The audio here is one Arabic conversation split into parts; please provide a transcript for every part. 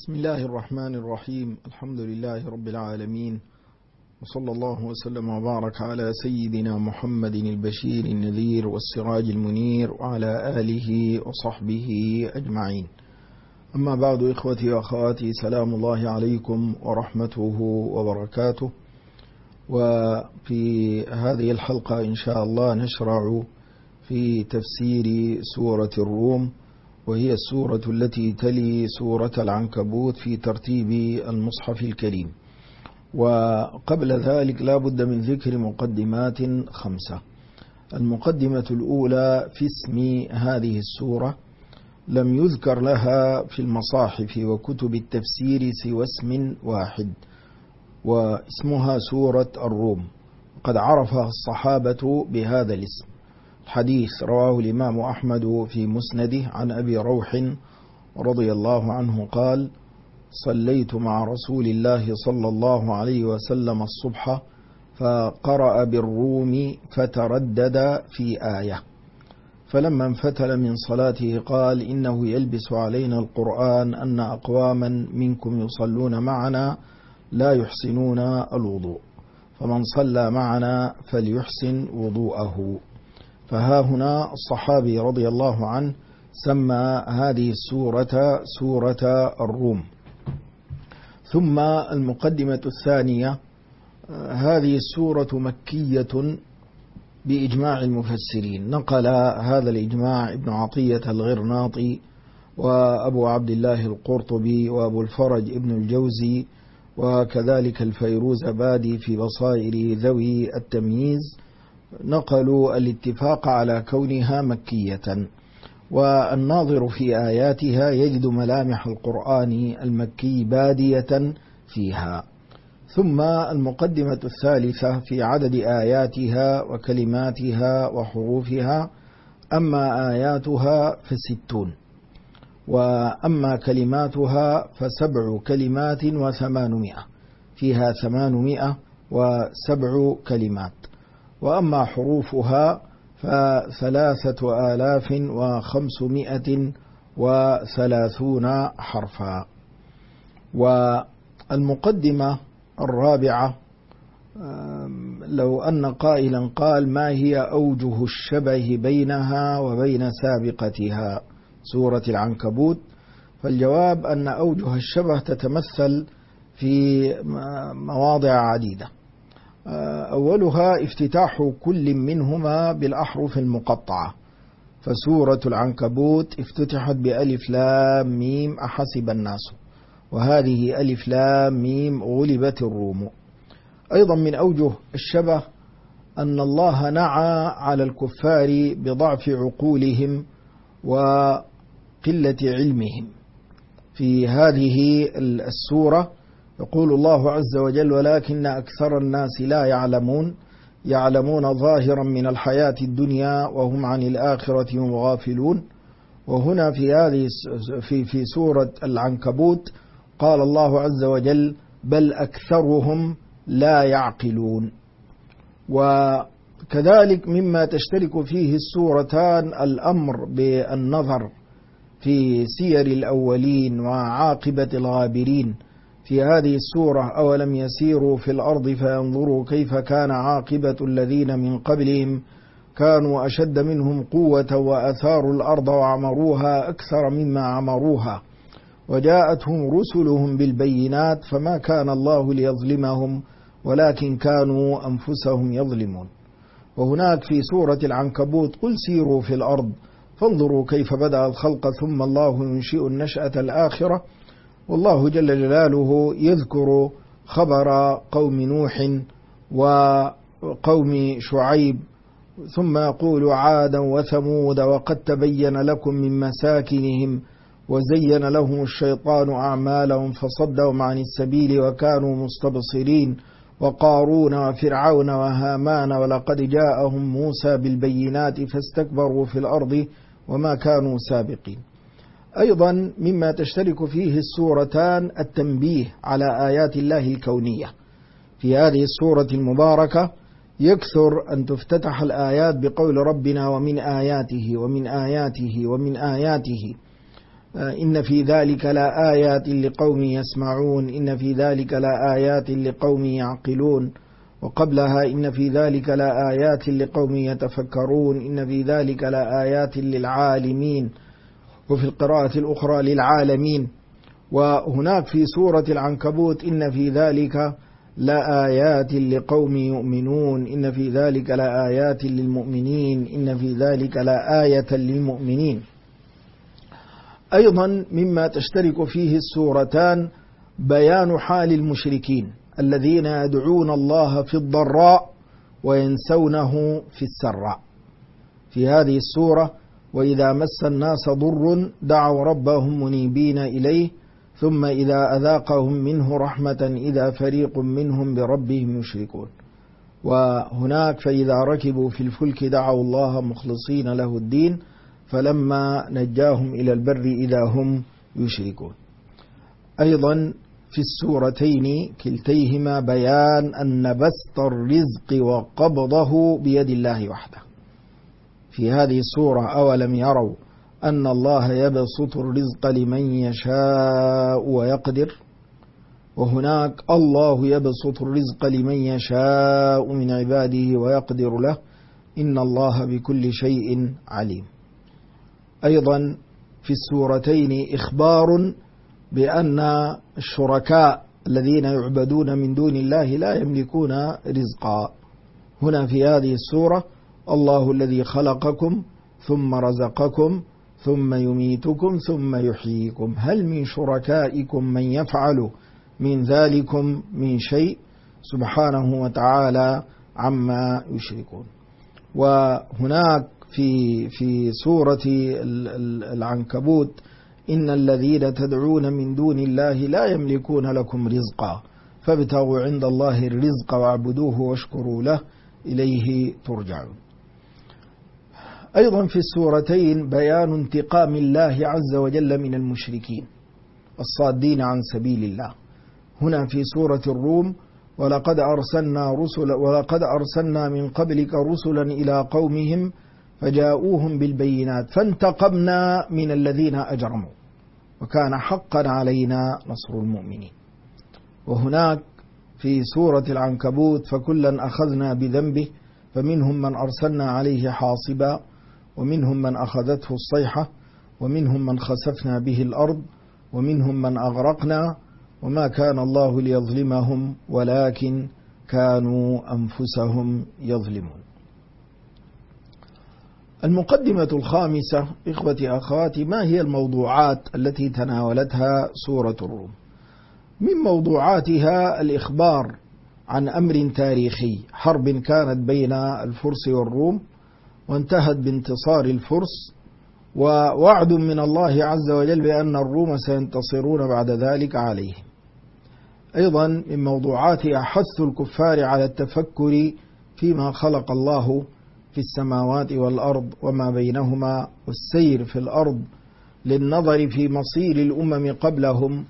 بسم الله الرحمن الرحيم. الحمد لله رب العالمين، وصلى الله وسلم وبارك على سيدنا محمد البشير النذير والسراج المنير وعلى آله وصحبه أجمعين. أما بعد، إخوتي وأخواتي، سلام الله عليكم ورحمته وبركاته. وفي هذه الحلقة إن شاء الله نشرع في تفسير سورة الروم، وهي السورة التي تلي سورة العنكبوت في ترتيب المصحف الكريم. وقبل ذلك لا بد من ذكر مقدمات 5. المقدمة الأولى في اسم هذه السورة، لم يذكر لها في المصاحف وكتب التفسير سوى اسم واحد، واسمها سورة الروم، قد عرفها الصحابة بهذا الاسم. الحديث رواه الإمام أحمد في مسنده عن أبي روح رضي الله عنه قال: صليت مع رسول الله صلى الله عليه وسلم الصبح فقرأ بالروم فتردد في آية، فلما انفتل من صلاته قال: إنه يلبس علينا القرآن أن أقواما منكم يصلون معنا لا يحسنون الوضوء، فمن صلى معنا فليحسن وضوءه. فها هنا الصحابي رضي الله عنه سمى هذه السورة سورة الروم. ثم المقدمة الثانية، هذه السورة مكية بإجماع المفسرين، نقل هذا الإجماع ابن عطية الغرناطي وأبو عبد الله القرطبي وأبو الفرج ابن الجوزي، وكذلك الفيروزابادي في بصائر ذوي التمييز، نقلوا الاتفاق على كونها مكية، والناظر في آياتها يجد ملامح القرآن المكي بادية فيها. ثم المقدمة الثالثة في عدد آياتها وكلماتها وحروفها: أما آياتها ف60، وأما كلماتها ف7 كلمات و800، فيها 807 كلمات. وأما حروفها ف3530 حرفا. والمقدمة الرابعة، لو أن قائلا قال: ما هي أوجه الشبه بينها وبين سابقتها سورة العنكبوت؟ فالجواب أن أوجه الشبه تتمثل في مواضع عديدة. أولها افتتاح كل منهما بالأحرف المقطعة، فسورة العنكبوت افتتحت بألف لام ميم أحسب الناس، وهذه ألف لام ميم غلبت الروم. أيضا من أوجه الشبه أن الله نعى على الكفار بضعف عقولهم وقلة علمهم. في هذه السورة يقول الله عز وجل: ولكن أكثر الناس لا يعلمون ظاهرا من الحياة الدنيا وهم عن الآخرة هم غافلون. وهنا في سورة العنكبوت قال الله عز وجل: بل أكثرهم لا يعقلون. وكذلك مما تشترك فيه السورتان الأمر بالنظر في سير الأولين وعاقبة الغابرين. في هذه السورة: أولم يسيروا في الأرض فينظروا كيف كان عاقبة الذين من قبلهم كانوا أشد منهم قوة وأثاروا الأرض وعمروها أكثر مما عمروها وجاءتهم رسلهم بالبينات فما كان الله ليظلمهم ولكن كانوا أنفسهم يظلمون. وهناك في سورة العنكبوت: قل سيروا في الأرض فانظروا كيف بدأ الخلق ثم الله ينشئ النشأة الآخرة. والله جل جلاله يذكر خبر قوم نوح وقوم شعيب، ثم يقول: عادا وثمود وقد تبين لكم من مساكنهم وزين لهم الشيطان أعمالهم فصدهم عن السبيل وكانوا مستبصرين، وقارون وفرعون وهامان ولقد جاءهم موسى بالبينات فاستكبروا في الأرض وما كانوا سابقين. أيضا مما تشترك فيه السورتان التنبيه على آيات الله الكونية. في هذه السورة المباركة يكثر أن تفتتح الآيات بقول ربنا: ومن آياته ومن آياته ومن آياته. إن في ذلك لآيات لقوم يسمعون، إن في ذلك لآيات لقوم يعقلون، وقبلها إن في ذلك لآيات لقوم يتفكرون، إن في ذلك لآيات للعالمين، وفي القراءة الأخرى للعالمين. وهناك في سورة العنكبوت إن في ذلك لآيات لقوم يؤمنون، إن في ذلك لآيات للمؤمنين، إن في ذلك لآية للمؤمنين. أيضا مما تشترك فيه السورتان بيان حال المشركين الذين يدعون الله في الضراء وينسونه في السراء. في هذه السورة: وإذا مس الناس ضر دعوا ربهم منيبين إليه ثم إذا أذاقهم منه رحمة إذا فريق منهم بربهم يشركون. وهناك: فإذا ركبوا في الفلك دعوا الله مخلصين له الدين فلما نجاهم إلى البر إذا هم يشركون. أيضا في السورتين كلتيهما بيان أن بسط الرزق وقبضه بيد الله وحده. في هذه السورة: أولم يروا أن الله يبسط الرزق لمن يشاء ويقدر، وهناك: الله يبسط الرزق لمن يشاء من عباده ويقدر له إن الله بكل شيء عليم. أيضا في السورتين إخبار بأن الشركاء الذين يعبدون من دون الله لا يملكون رزقا. هنا في هذه السورة: الله الذي خلقكم ثم رزقكم ثم يميتكم ثم يحييكم هل من شركائكم من يفعل من ذلكم من شيء سبحانه وتعالى عما يشركون. وهناك في سورة العنكبوت: إن الذين تدعون من دون الله لا يملكون لكم رزقا فابتغوا عند الله الرزق واعبدوه واشكروا له إليه ترجعون. أيضا في السورتين بيان انتقام الله عز وجل من المشركين الصادين عن سبيل الله. هنا في سورة الروم: ولقد أرسلنا من قبلك رسلا إلى قومهم فجاءوهم بالبينات فانتقمنا من الذين أجرموا وكان حقا علينا نصر المؤمنين. وهناك في سورة العنكبوت: فكلا أخذنا بذنبه فمنهم من أرسلنا عليه حاصبا ومنهم من أخذته الصيحة ومنهم من خسفنا به الأرض ومنهم من أغرقنا وما كان الله ليظلمهم ولكن كانوا أنفسهم يظلمون. المقدمة الخامسة: إخوتي أخواتي، ما هي الموضوعات التي تناولتها سورة الروم؟ من موضوعاتها الإخبار عن أمر تاريخي، حرب كانت بين الفرس والروم وانتهت بانتصار الفرس، ووعد من الله عز وجل بأن الروم سينتصرون بعد ذلك عليهم. أيضا من موضوعاتها حث الكفار على التفكر فيما خلق الله في السماوات والأرض وما بينهما والسير في الأرض للنظر في مصير الأمم قبلهم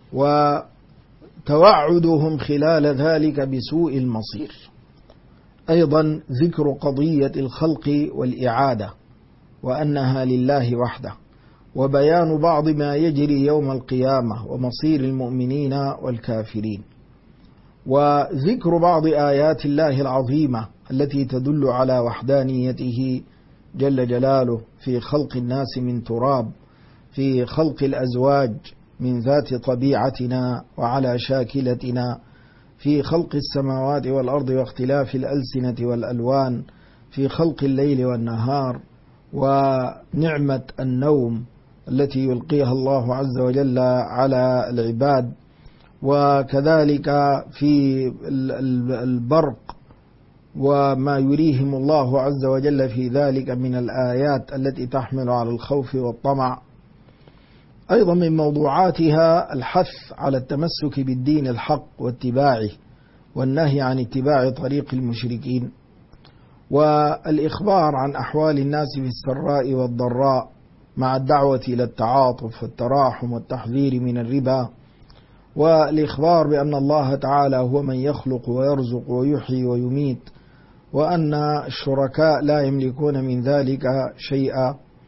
وتوعدهم خلال ذلك بسوء المصير. أيضا ذكر قضية الخلق والإعادة وأنها لله وحده، وبيان بعض ما يجري يوم القيامة ومصير المؤمنين والكافرين، وذكر بعض آيات الله العظيمة التي تدل على وحدانيته جل جلاله في خلق الناس من تراب، في خلق الأزواج من ذات طبيعتنا وعلى شاكلتنا، في خلق السماوات والأرض واختلاف الألسنة والألوان، في خلق الليل والنهار، ونعمة النوم التي يلقيها الله عز وجل على العباد، وكذلك في البرق وما يريهم الله عز وجل في ذلك من الآيات التي تحمل على الخوف والطمع. أيضا من موضوعاتها الحث على التمسك بالدين الحق واتباعه والنهي عن اتباع طريق المشركين، والإخبار عن أحوال الناس في السراء والضراء مع الدعوة إلى التعاطف والتراحم والتحذير من الربا، والإخبار بأن الله تعالى هو من يخلق ويرزق ويحيي ويميت وأن الشركاء لا يملكون من ذلك شيئا،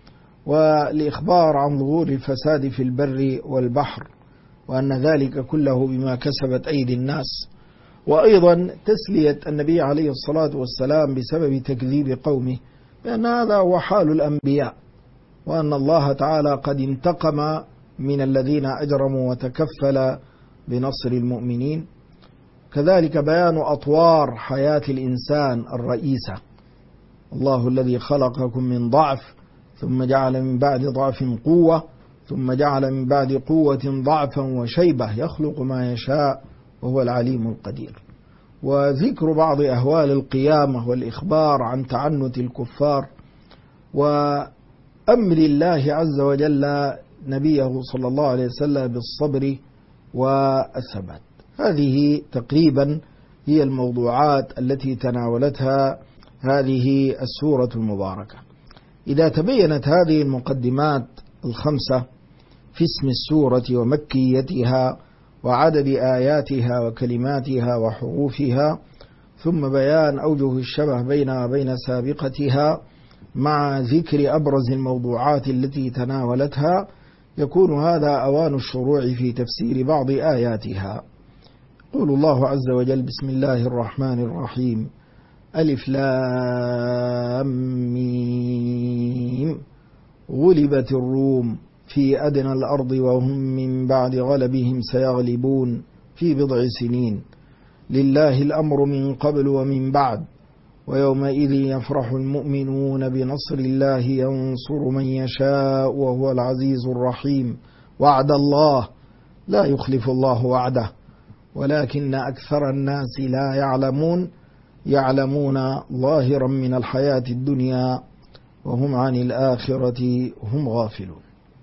والإخبار عن ظهور الفساد في البر والبحر، وأن ذلك كله بما كسبت أيدي الناس، وأيضا تسلية النبي عليه الصلاة والسلام بسبب تكذيب قومه، لأن هذا هو حال الأنبياء، وأن الله تعالى قد انتقم من الذين أجرموا وتكفل بنصر المؤمنين. كذلك بيان أطوار حياة الإنسان الرئيسة، الله الذي خلقكم من ضعف ثم جعل من بعد ضعف قوة ثم جعل من بعد قوة ضعفا وشيبة يخلق ما يشاء وهو العليم القدير. وذكر بعض أهوال القيامة والإخبار عن تعنت الكفار وأمر الله عز وجل نبيه صلى الله عليه وسلم بالصبر والثبات. هذه تقريبا هي الموضوعات التي تناولتها هذه السورة المباركة. إذا تبينت هذه المقدمات الخمسة في اسم السورة ومكيتها وعدد آياتها وكلماتها وحروفها، ثم بيان أوجه الشبه بينها وبين سابقتها مع ذكر أبرز الموضوعات التي تناولتها، يكون هذا أوان الشروع في تفسير بعض آياتها. يقول الله عز وجل: بسم الله الرحمن الرحيم، ألف لام ميم، غلبت الروم في أدنى الأرض وهم من بعد غلبهم سيغلبون في بضع سنين، لله الأمر من قبل ومن بعد، ويومئذ يفرح المؤمنون بنصر الله ينصر من يشاء وهو العزيز الرحيم، وعد الله لا يخلف الله وعده ولكن أكثر الناس لا يعلمون ظاهرا من الحياة الدنيا وهم عن الآخرة هم غافلون.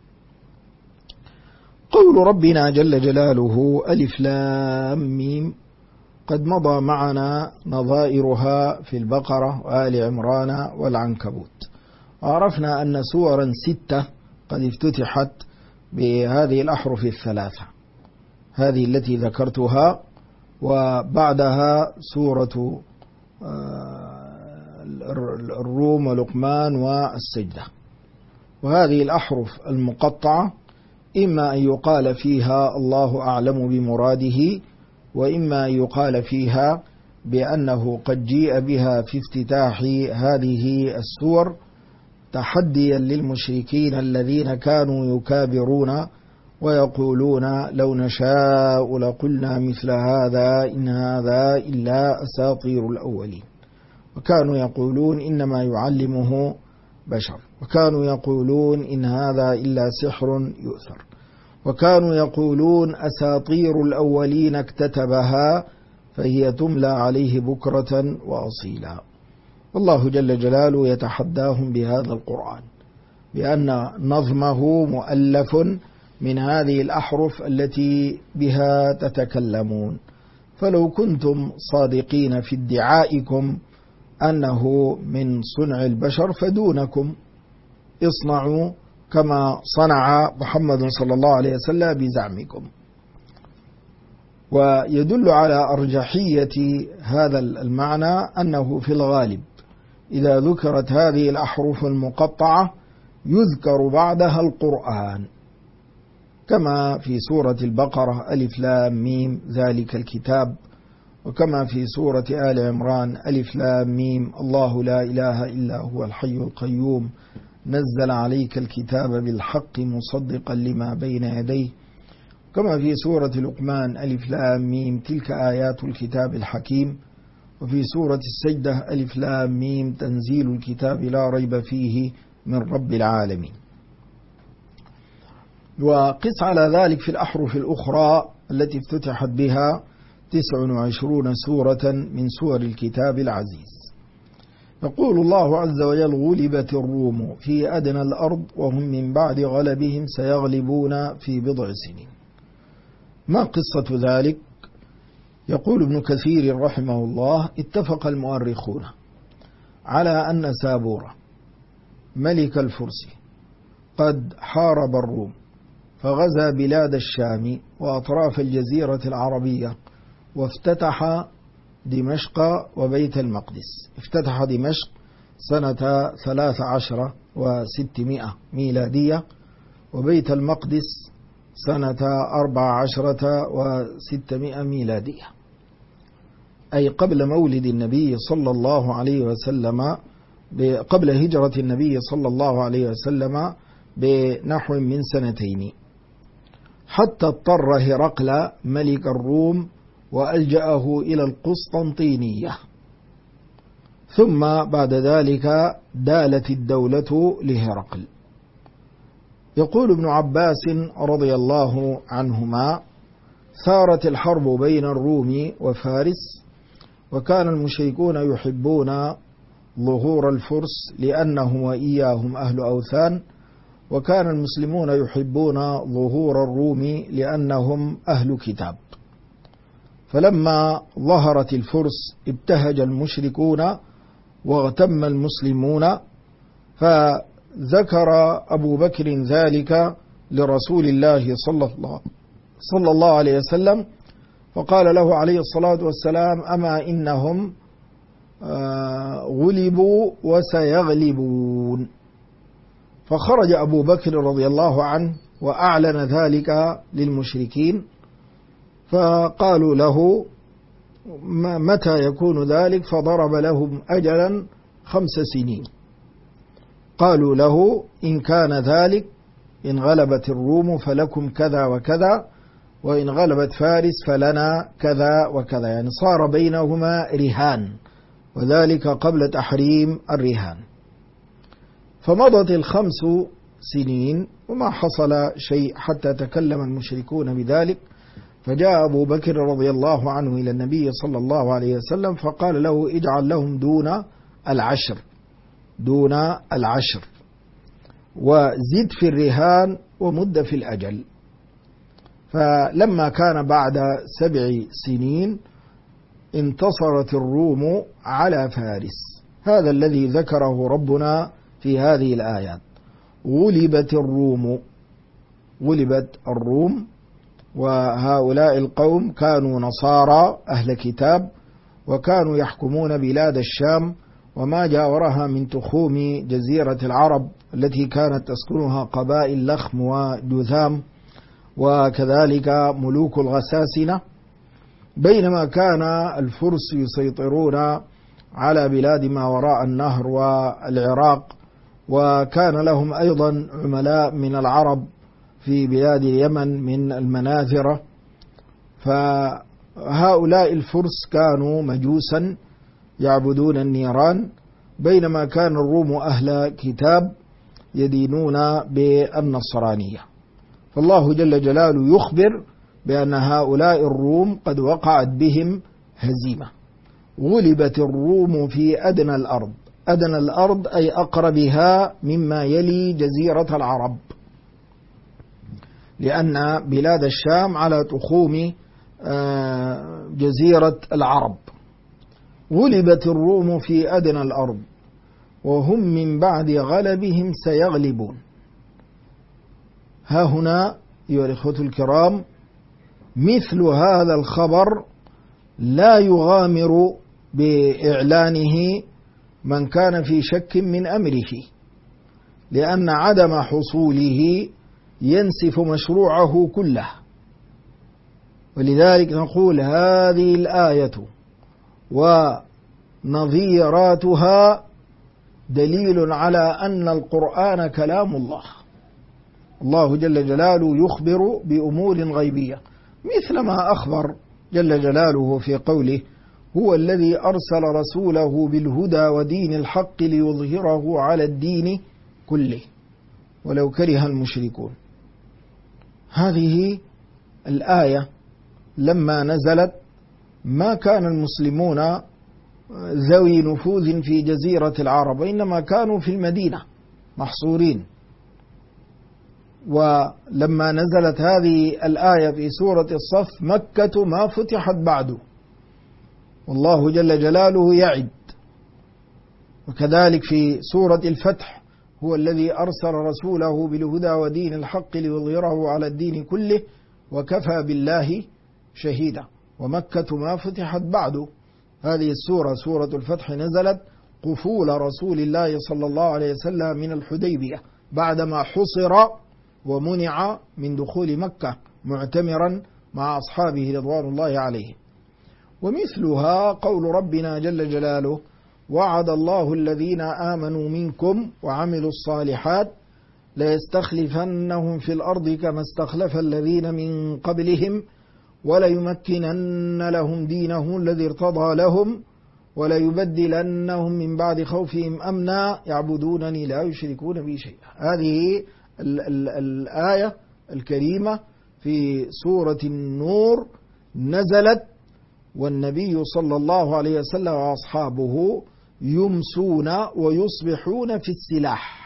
قول ربنا جل جلاله ألف لام ميم قد مضى معنا نظائرها في البقرة وآل عمران والعنكبوت، وعرفنا أن سورا 6 قد افتتحت بهذه الأحرف الثلاثة، هذه التي ذكرتها، وبعدها سورة الروم ولقمان والسجدة. وهذه الأحرف المقطعة إما أن يقال فيها الله أعلم بمراده، وإما أن يقال فيها بأنه قد جيء بها في افتتاح هذه السور تحديا للمشركين الذين كانوا يكابرون ويقولون لو نشاء لقلنا مثل هذا إن هذا إلا أساطير الأولين، وكانوا يقولون إنما يعلمه بشر، وكانوا يقولون إن هذا إلا سحر يؤثر، وكانوا يقولون أساطير الأولين اكتتبها فهي تملى عليه بكرة وأصيلا. والله جل جلاله يتحداهم بهذا القرآن بأن نظمه مؤلف من هذه الأحرف التي بها تتكلمون، فلو كنتم صادقين في ادعائكم أنه من صنع البشر فدونكم، اصنعوا كما صنع محمد صلى الله عليه وسلم بزعمكم. ويدل على أرجحية هذا المعنى أنه في الغالب إذا ذكرت هذه الأحرف المقطعة يذكر بعدها القرآن، كما في سورة البقرة ألف لام ميم ذلك الكتاب، وكما في سورة آل عمران ألف لام ميم الله لا إله إلا هو الحي القيوم نزل عليك الكتاب بالحق مصدقا لما بين يديه، كما في سورة لقمان ألف لام ميم تلك آيات الكتاب الحكيم، وفي سورة السجدة ألف لام ميم تنزيل الكتاب لا ريب فيه من رب العالمين. وقس على ذلك في الأحرف الأخرى التي افتتحت بها 29 سورة من سور الكتاب العزيز. يقول الله عز وجل غلبت الروم في أدنى الأرض وهم من بعد غلبهم سيغلبون في بضع سنين. ما قصة ذلك؟ يقول ابن كثير رحمه الله اتفق المؤرخون على أن سابورة ملك الفرس قد حارب الروم فغزا بلاد الشام وأطراف الجزيرة العربية وافتتح دمشق وبيت المقدس. افتتح دمشق سنة 13 وستمائة ميلادية، وبيت المقدس سنة 14 وستمائة ميلادية، أي قبل مولد النبي صلى الله عليه وسلم، قبل هجرة النبي صلى الله عليه وسلم بنحو من سنتين، حتى اضطر هرقل ملك الروم وألجأه إلى القسطنطينية، ثم بعد ذلك دالت الدولة لهرقل. يقول ابن عباس رضي الله عنهما: ثارت الحرب بين الروم وفارس، وكان المشركون يحبون ظهور الفرس لأنهم وإياهم أهل أوثان، وكان المسلمون يحبون ظهور الروم لأنهم أهل كتاب. فلما ظهرت الفرس ابتهج المشركون واغتم المسلمون، فذكر أبو بكر ذلك لرسول الله صلى الله عليه وسلم، فقال له عليه الصلاة والسلام: أما إنهم غلبوا وسيغلبون. فخرج أبو بكر رضي الله عنه وأعلن ذلك للمشركين، فقالوا له: متى يكون ذلك؟ فضرب لهم أجلا 5 سنين. قالوا له: إن كان ذلك، إن غلبت الروم فلكم كذا وكذا، وإن غلبت فارس فلنا كذا وكذا، يعني صار بينهما رهان، وذلك قبل تحريم الرهان. فمضت 5 سنين وما حصل شيء حتى تكلم المشركون بذلك، فجاء أبو بكر رضي الله عنه إلى النبي صلى الله عليه وسلم فقال له: اجعل لهم دون العشر، وزد في الرهان ومد في الأجل. فلما كان بعد 7 سنين انتصرت الروم على فارس. هذا الذي ذكره ربنا في هذه الآيات: غلبت الروم، وهؤلاء القوم كانوا نصارى أهل كتاب، وكانوا يحكمون بلاد الشام وما جاورها من تخوم جزيرة العرب التي كانت تسكنها قبائل لخم وجذام، وكذلك ملوك الغساسنة، بينما كان الفرس يسيطرون على بلاد ما وراء النهر والعراق، وكان لهم أيضا عملاء من العرب في بلاد اليمن من المناذرة. فهؤلاء الفرس كانوا مجوسا يعبدون النيران، بينما كان الروم أهل كتاب يدينون بالنصرانية. فالله جل جلاله يخبر بأن هؤلاء الروم قد وقعت بهم هزيمة. غلبت الروم في أدنى الأرض أي أقربها مما يلي جزيرة العرب، لأن بلاد الشام على تخوم جزيرة العرب. غلبت الروم في أدنى الأرض وهم من بعد غلبهم سيغلبون. ها هنا أيها الإخوة الكرام، مثل هذا الخبر لا يغامر بإعلانه من كان في شك من أمره، لأن عدم حصوله ينسف مشروعه كله. ولذلك نقول هذه الآية ونظيراتها دليل على أن القرآن كلام الله. الله جل جلاله يخبر بأمور غيبية، مثل ما أخبر جل جلاله في قوله: هو الذي أرسل رسوله بالهدى ودين الحق ليظهره على الدين كله ولو كره المشركون. هذه الآية لما نزلت ما كان المسلمون ذوي نفوذ في جزيرة العرب، وإنما كانوا في المدينة محصورين. ولما نزلت هذه الآية في سورة الصف مكة ما فتحت بعد، والله جل جلاله يعد. وكذلك في سورة الفتح: هو الذي أرسل رسوله بالهدى ودين الحق ليظهره على الدين كله وكفى بالله شهيدا. ومكة ما فتحت بعد. هذه السورة سورة الفتح نزلت قفول رسول الله صلى الله عليه وسلم من الحديبية بعدما حصر ومنع من دخول مكة معتمرا مع أصحابه رضوان الله عليهم. ومثلها قول ربنا جل جلاله: وعد الله الذين آمنوا منكم وعملوا الصالحات ليستخلفنهم في الأرض كما استخلف الذين من قبلهم وليمكنن لهم دينهم الذي ارتضى لهم وليبدلنهم من بعد خوفهم أمنا يعبدونني لا يشركون بي شيئا. هذه الآية الكريمة في سورة النور نزلت والنبي صلى الله عليه وسلم وأصحابه يمسون ويصبحون في السلاح،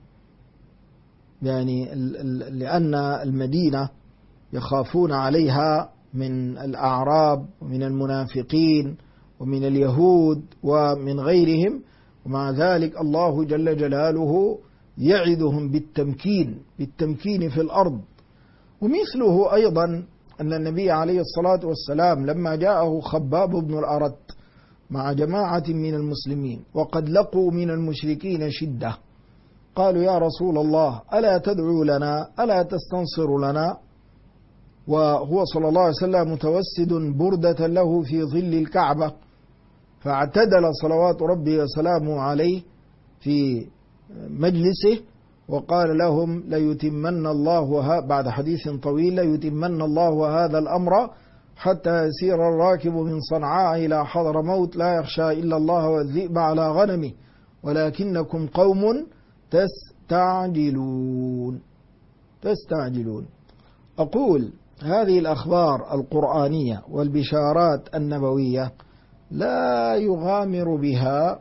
يعني لأن المدينة يخافون عليها من الأعراب ومن المنافقين ومن اليهود ومن غيرهم، ومع ذلك الله جل جلاله يعدهم بالتمكين في الأرض. ومثله أيضا أن النبي عليه الصلاة والسلام لما جاءه خباب بن الأرت مع جماعة من المسلمين وقد لقوا من المشركين شدة، قالوا: يا رسول الله ألا تدعو لنا، ألا تستنصر لنا؟ وهو صلى الله عليه وسلم متوسد بردة له في ظل الكعبة، فاعتدل صلوات ربي وسلامه عليه في مجلسه وقال لهم: ليتمن الله بعد حديث طويل ليتمن الله هذا الأمر حتى يسير الراكب من صنعاء إلى حضرموت لا يخشى إلا الله والذئب على غنمه ولكنكم قوم تستعجلون. أقول هذه الأخبار القرآنية والبشارات النبوية لا يغامر بها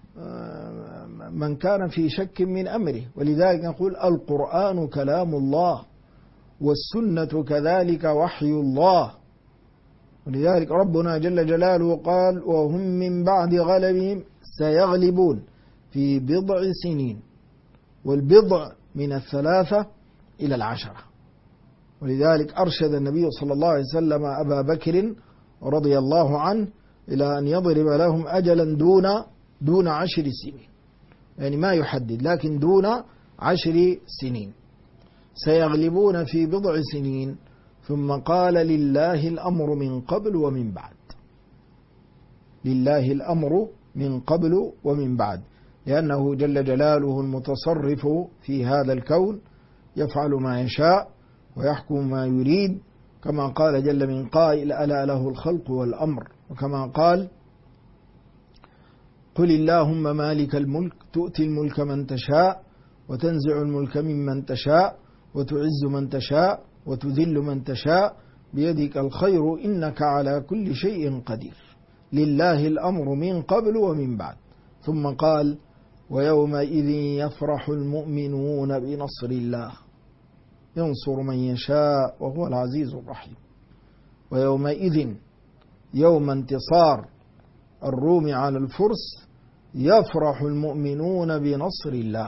من كان في شك من أمره، ولذلك نقول القرآن كلام الله والسنة كذلك وحي الله. ولذلك ربنا جل جلاله قال: وهم من بعد غلبهم سيغلبون في بضع سنين، والبضع من 3 إلى 10. ولذلك أرشد النبي صلى الله عليه وسلم أبا بكر رضي الله عنه إلى أن يضرب لهم أجلا دون 10 سنين، يعني ما يحدد، لكن دون 10 سنين. سيغلبون في بضع سنين، ثم قال: لله الأمر من قبل ومن بعد. لله الأمر من قبل ومن بعد، لأنه جل جلاله المتصرف في هذا الكون يفعل ما يشاء ويحكم ما يريد، كما قال جل من قائل: ألا له الخلق والأمر. وكما قال: قل اللهم مالك الملك تؤتي الملك من تشاء وتنزع الملك ممن تشاء وتعز من تشاء وتذل من تشاء بيدك الخير إنك على كل شيء قدير. لله الأمر من قبل ومن بعد. ثم قال: ويومئذ يفرح المؤمنون بنصر الله ينصر من يشاء وهو العزيز الرحيم. ويومئذ يوم انتصار الروم على الفرس يفرح المؤمنون بنصر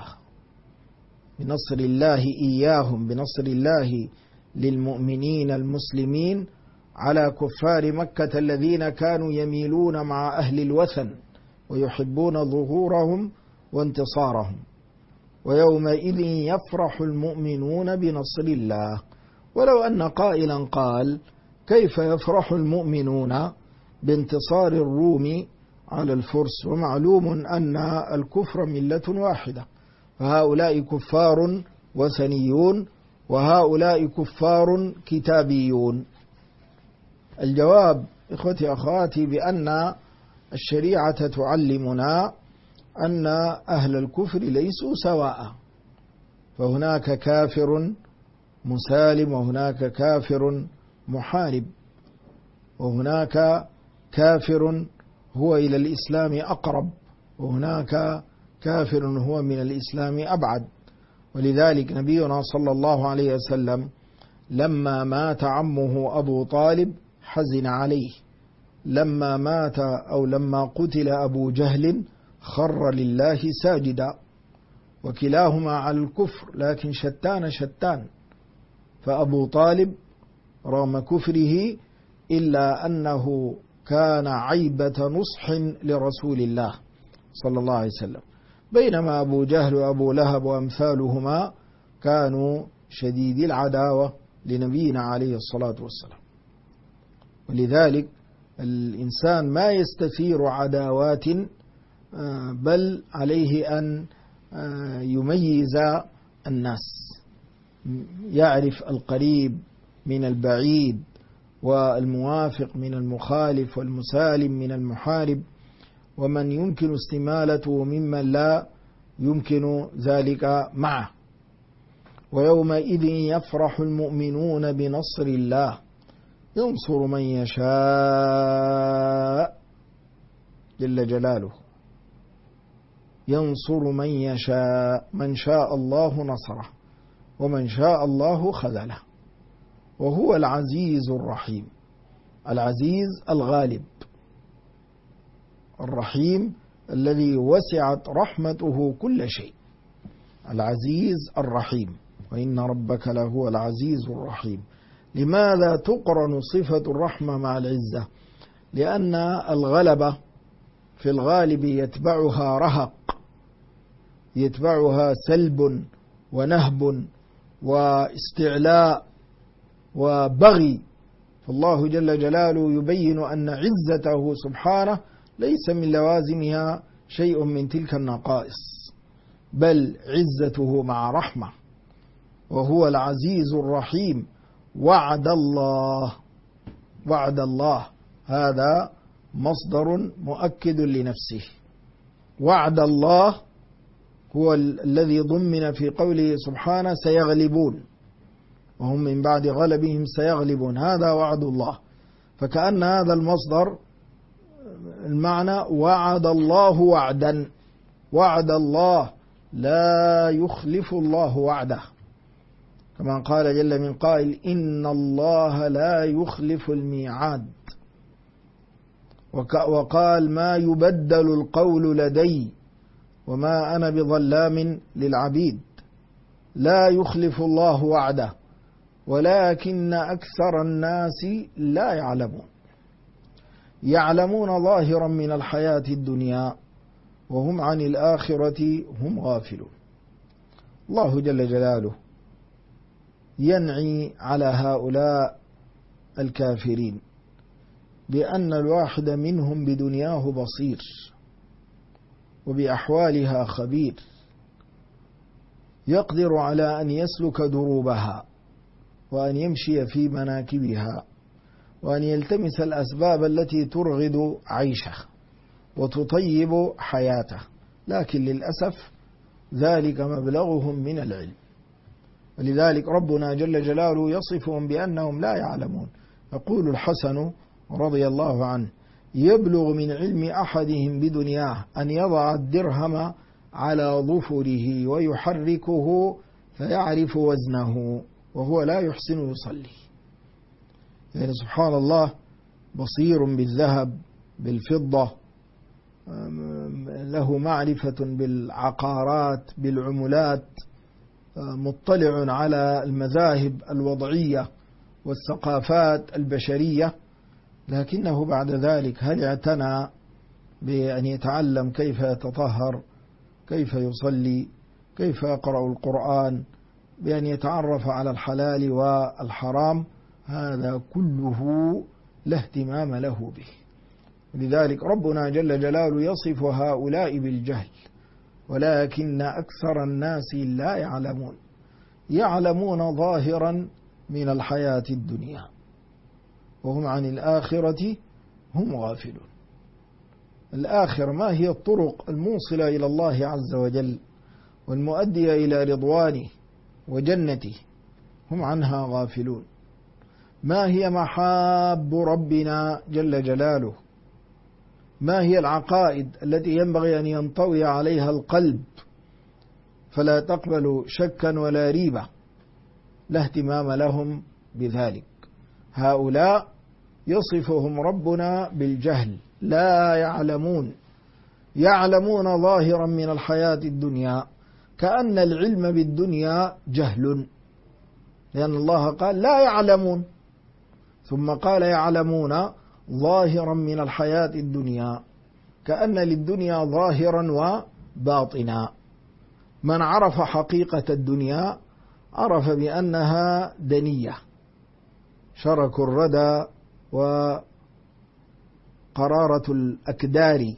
الله إياهم، بنصر الله للمؤمنين المسلمين على كفار مكة الذين كانوا يميلون مع أهل الوثن ويحبون ظهورهم وانتصارهم. ويومئذ يفرح المؤمنون بنصر الله. ولو أن قائلا قال: كيف يفرح المؤمنون بانتصار الروم على الفرس؟ ومعلوم أن الكفر ملة واحدة، فهؤلاء كفار وثنيون وهؤلاء كفار كتابيون. الجواب إخوتي أخواتي بأن الشريعة تعلمنا أن أهل الكفر ليسوا سواء، فهناك كافر مسالم وهناك كافر محارب، وهناك كافر هو إلى الإسلام أقرب، وهناك كافر هو من الإسلام أبعد. ولذلك نبينا صلى الله عليه وسلم لما مات عمه أبو طالب حزن عليه، لما مات أو لما قتل أبو جهل خر لله ساجدا، وكلاهما على الكفر لكن شتان. فأبو طالب رغم كفره إلا أنه كان عيبة نصح لرسول الله صلى الله عليه وسلم، بينما أبو جهل وأبو لهب وأمثالهما كانوا شديدي العداوة لنبينا عليه الصلاة والسلام. ولذلك الإنسان ما يستثير عداوات، بل عليه أن يميز الناس، يعرف القريب من البعيد والموافق من المخالف والمسالم من المحارب، ومن يمكن استمالته ممن لا يمكن ذلك معه. ويومئذ يفرح المؤمنون بنصر الله ينصر من يشاء جل جلاله، ينصر من يشاء، من شاء الله نصره ومن شاء الله خذله، وهو العزيز الرحيم. العزيز الغالب، الرحيم الذي وسعت رحمته كل شيء، العزيز الرحيم. وإن ربك لهو العزيز الرحيم. لماذا تقرن صفة الرحمة مع العزة؟ لأن الغلبة في الغالب يتبعها رهق، يتبعها سلب ونهب واستعلاء وبغي. فالله جل جلاله يبين أن عزته سبحانه ليس من لوازمها شيء من تلك النقائص، بل عزته مع رحمة، وهو العزيز الرحيم. وعد الله، وعد الله هذا مصدر مؤكد لنفسه. وعد الله هو الذي ضمن في قوله سبحانه سيغلبون، وهم من بعد غلبهم سيغلبون، هذا وعد الله. فكأن هذا المصدر المعنى وعد الله وعدا، وعد الله لا يخلف الله وعده، كما قال جل من قائل إن الله لا يخلف الميعاد. وقال ما يبدل القول لدي وما أنا بظلام للعبيد. لا يخلف الله وعده ولكن أكثر الناس لا يعلمون، يعلمون ظاهرا من الحياة الدنيا وهم عن الآخرة هم غافلون. الله جل جلاله ينعي على هؤلاء الكافرين بأن الواحد منهم بدنياه بصير وبأحوالها خبير، يقدر على أن يسلك دروبها وأن يمشي في مناكبها وأن يلتمس الأسباب التي ترغد عيشه وتطيب حياته، لكن للأسف ذلك مبلغهم من العلم. ولذلك ربنا جل جلاله يصفهم بأنهم لا يعلمون. يقول الحسن رضي الله عنه يبلغ من علم أحدهم بدنياه أن يضع الدرهم على ظفره ويحركه فيعرف وزنه وهو لا يحسن يصلي. يعني سبحان الله بصير بالذهب بالفضة، له معرفة بالعقارات بالعملات، مطلع على المذاهب الوضعية والثقافات البشرية، لكنه بعد ذلك هل اعتنى بأن يتعلم كيف يتطهر، كيف يصلي، كيف يقرأ القرآن، بأن يتعرف على الحلال والحرام؟ هذا كله لا اهتمام له به. لذلك ربنا جل جلاله يصف هؤلاء بالجهل، ولكن أكثر الناس لا يعلمون، يعلمون ظاهرا من الحياة الدنيا وهم عن الآخرة هم غافلون. الآخرة ما هي الطرق الموصلة إلى الله عز وجل والمؤدية إلى رضوانه وجنته؟ هم عنها غافلون. ما هي محاب ربنا جل جلاله؟ ما هي العقائد التي ينبغي أن ينطوي عليها القلب فلا تقبل شكا ولا ريبة؟ لا اهتمام لهم بذلك. هؤلاء يصفهم ربنا بالجهل، لا يعلمون، يعلمون ظاهرا من الحياة الدنيا، كأن العلم بالدنيا جهل، لأن الله قال لا يعلمون ثم قال يعلمون ظاهرا من الحياة الدنيا، كأن للدنيا ظاهرا وباطنا. من عرف حقيقة الدنيا عرف بأنها دنية، شرك الردى وقرارة الأكدار،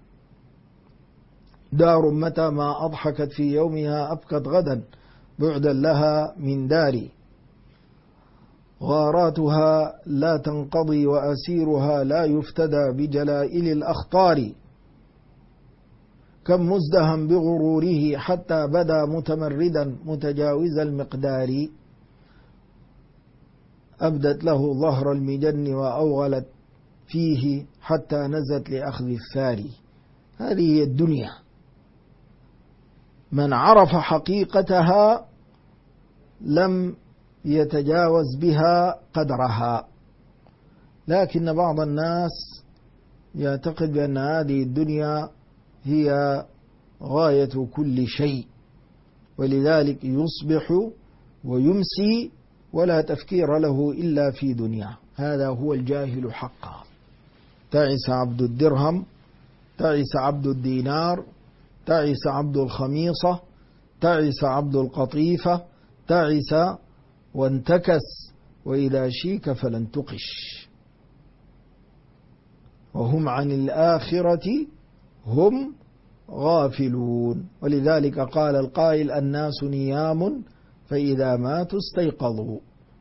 دار متى ما أضحكت في يومها أبكت غدا بعدا لها من داري، غاراتها لا تنقضي وأسيرها لا يفتدى بجلائل الأخطار، كم مزدهم بغروره حتى بدا متمردا متجاوز المقدار، أبدت له ظهر المجن وأوغلت فيه حتى نزت لأخذ الثاري. هذه هي الدنيا، من عرف حقيقتها لم يتجاوز بها قدرها. لكن بعض الناس يعتقد بأن هذه الدنيا هي غاية كل شيء، ولذلك يصبح ويمسي ولا تفكير له إلا في دنيا. هذا هو الجاهل حقا. تعس عبد الدرهم، تعس عبد الدينار، تعس عبد الخميصة، تعس عبد القطيفة، تعس وانتكس، وإذا شيك فلن تقش، وهم عن الآخرة هم غافلون. ولذلك قال القائل: الناس نيام فإذا ماتوا استيقظوا.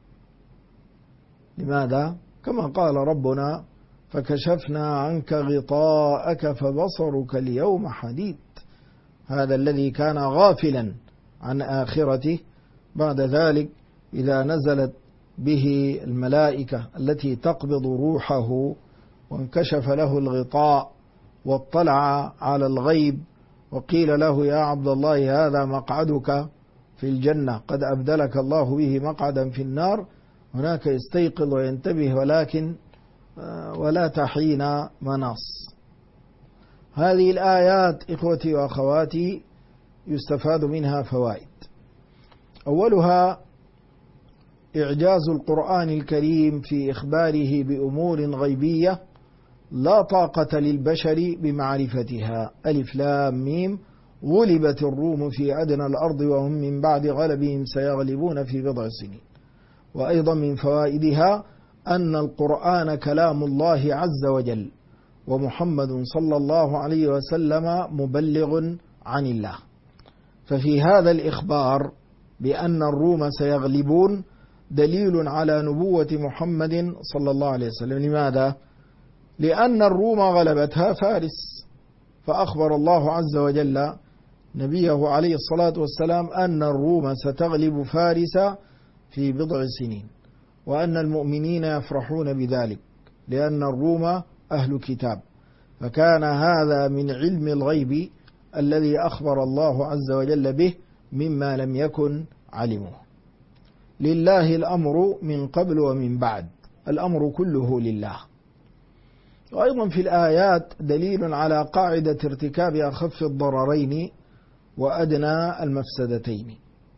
لماذا؟ كما قال ربنا: فكشفنا عنك غطاءك فبصرك اليوم حديد. هذا الذي كان غافلا عن آخرته بعد ذلك إذا نزلت به الملائكة التي تقبض روحه وانكشف له الغطاء واطلع على الغيب وقيل له: يا عبد الله هذا مقعدك في الجنة، قد أبدلك الله به مقعدا في النار، هناك يستيقظ وينتبه ولكن ولا تحين مناص. هذه الآيات إخوتي وأخواتي يستفاد منها فوائد. أولها إعجاز القرآن الكريم في إخباره بأمور غيبية لا طاقة للبشر بمعرفتها. ألف لام ميم، غلبت الروم في أدنى الأرض وهم من بعد غلبهم سيغلبون في بضع سنين. وأيضا من فوائدها أن القرآن كلام الله عز وجل، ومحمد صلى الله عليه وسلم مبلغ عن الله. ففي هذا الإخبار بأن الروم سيغلبون دليل على نبوة محمد صلى الله عليه وسلم. لماذا؟ لأن الروم غلبتها فارس، فأخبر الله عز وجل نبيه عليه الصلاة والسلام أن الروم ستغلب فارس في بضع سنين، وأن المؤمنين يفرحون بذلك لأن الروم أهل كتاب. فكان هذا من علم الغيب الذي أخبر الله عز وجل به مما لم يكن علمه. لله الأمر من قبل ومن بعد، الأمر كله لله. وأيضا في الآيات دليل على قاعدة ارتكاب أخف الضررين وأدنى المفسدتين،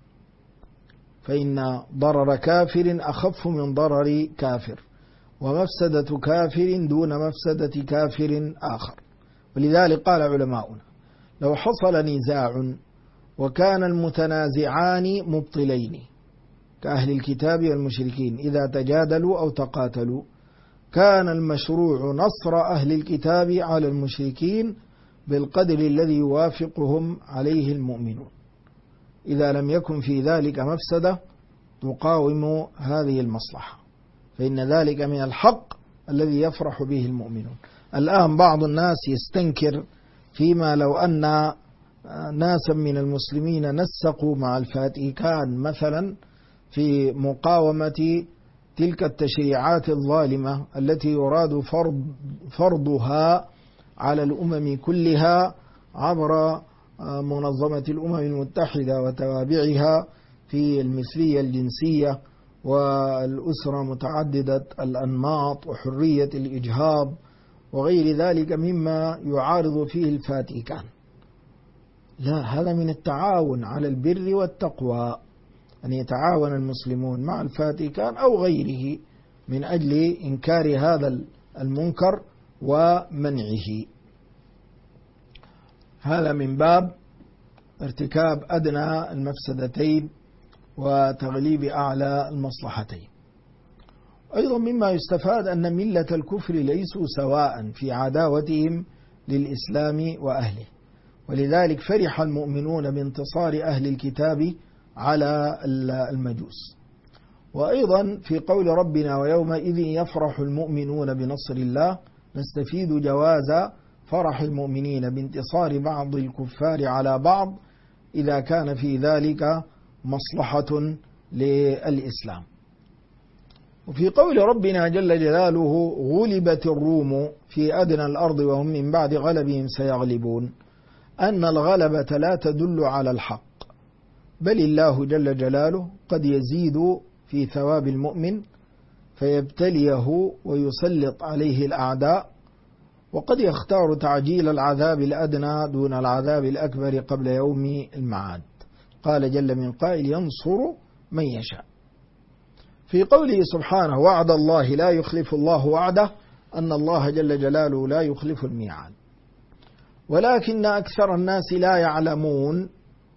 فإن ضرر كافر أخف من ضرر كافر، ومفسدة كافر دون مفسدة كافر آخر. ولذلك قال علماؤنا: لو حصل نزاع وكان المتنازعان مبطلين كأهل الكتاب والمشركين إذا تجادلوا أو تقاتلوا، كان المشروع نصر أهل الكتاب على المشركين بالقدر الذي يوافقهم عليه المؤمنون، إذا لم يكن في ذلك مفسدة تقاوم هذه المصلحة، فإن ذلك من الحق الذي يفرح به المؤمنون. الآن بعض الناس يستنكر فيما لو أن ناسا من المسلمين نسقوا مع الفاتيكان مثلا في مقاومة تلك التشريعات الظالمة التي يراد فرضها على الأمم كلها عبر منظمة الأمم المتحدة وتوابعها في المثلية الجنسية والأسرة متعددة الأنماط وحرية الإجهاض وغير ذلك مما يعارض فيه الفاتيكان. لا، هذا من التعاون على البر والتقوى، أن يتعاون المسلمون مع الفاتيكان أو غيره من أجل إنكار هذا المنكر ومنعه. هذا من باب ارتكاب أدنى المفسدتين وتغليب أعلى المصلحتين. أيضا مما يستفاد أن ملة الكفر ليسوا سواء في عداوتهم للإسلام وأهله، ولذلك فرح المؤمنون بانتصار أهل الكتاب على المجوس. وأيضا في قول ربنا ويومئذ يفرح المؤمنون بنصر الله نستفيد جواز فرح المؤمنين بانتصار بعض الكفار على بعض إذا كان في ذلك مصلحة للإسلام. وفي قول ربنا جل جلاله غلبت الروم في أدنى الأرض وهم من بعد غلبهم سيغلبون، أن الغلبة لا تدل على الحق، بل الله جل جلاله قد يزيد في ثواب المؤمن فيبتليه ويسلط عليه الأعداء، وقد يختار تعجيل العذاب الأدنى دون العذاب الأكبر قبل يوم المعاد. قال جل من قائل ينصر من يشاء. في قوله سبحانه وعد الله لا يخلف الله وعده، أن الله جل جلاله لا يخلف الميعاد. ولكن أكثر الناس لا يعلمون،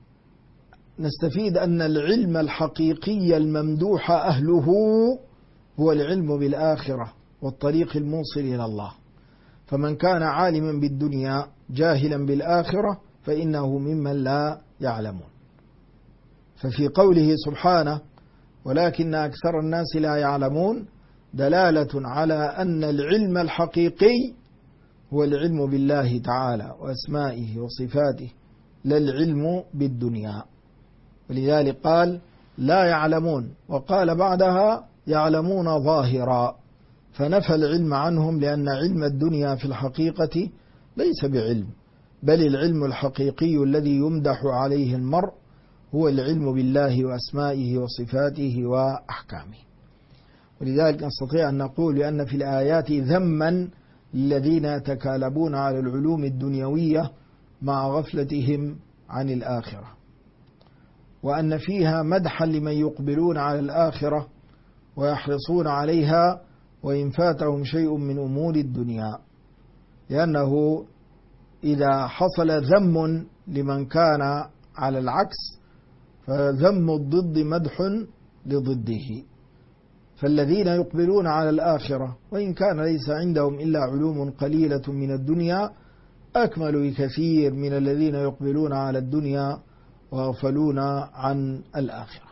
نستفيد أن العلم الحقيقي الممدوح أهله هو العلم بالآخرة والطريق الموصل إلى الله، فمن كان عالما بالدنيا جاهلا بالآخرة فإنه ممن لا يعلمون. ففي قوله سبحانه ولكن أكثر الناس لا يعلمون دلالة على أن العلم الحقيقي هو العلم بالله تعالى وأسمائه وصفاته، لا العلم بالدنيا. ولذلك قال لا يعلمون، وقال بعدها يعلمون ظاهرا، فنفى العلم عنهم، لأن علم الدنيا في الحقيقة ليس بعلم، بل العلم الحقيقي الذي يمدح عليه المرء هو العلم بالله وأسمائه وصفاته وأحكامه. ولذلك نستطيع أن نقول بأن في الآيات ذما للذين يتكالبون على العلوم الدنيوية مع غفلتهم عن الآخرة، وأن فيها مدحا لمن يقبلون على الآخرة ويحرصون عليها وإن فاتهم شيء من أمور الدنيا، لأنه إذا حصل ذم لمن كان على العكس فذم الضد مدح لضده. فالذين يقبلون على الآخرة وإن كان ليس عندهم إلا علوم قليلة من الدنيا أكمل بكثير من الذين يقبلون على الدنيا وغفلون عن الآخرة.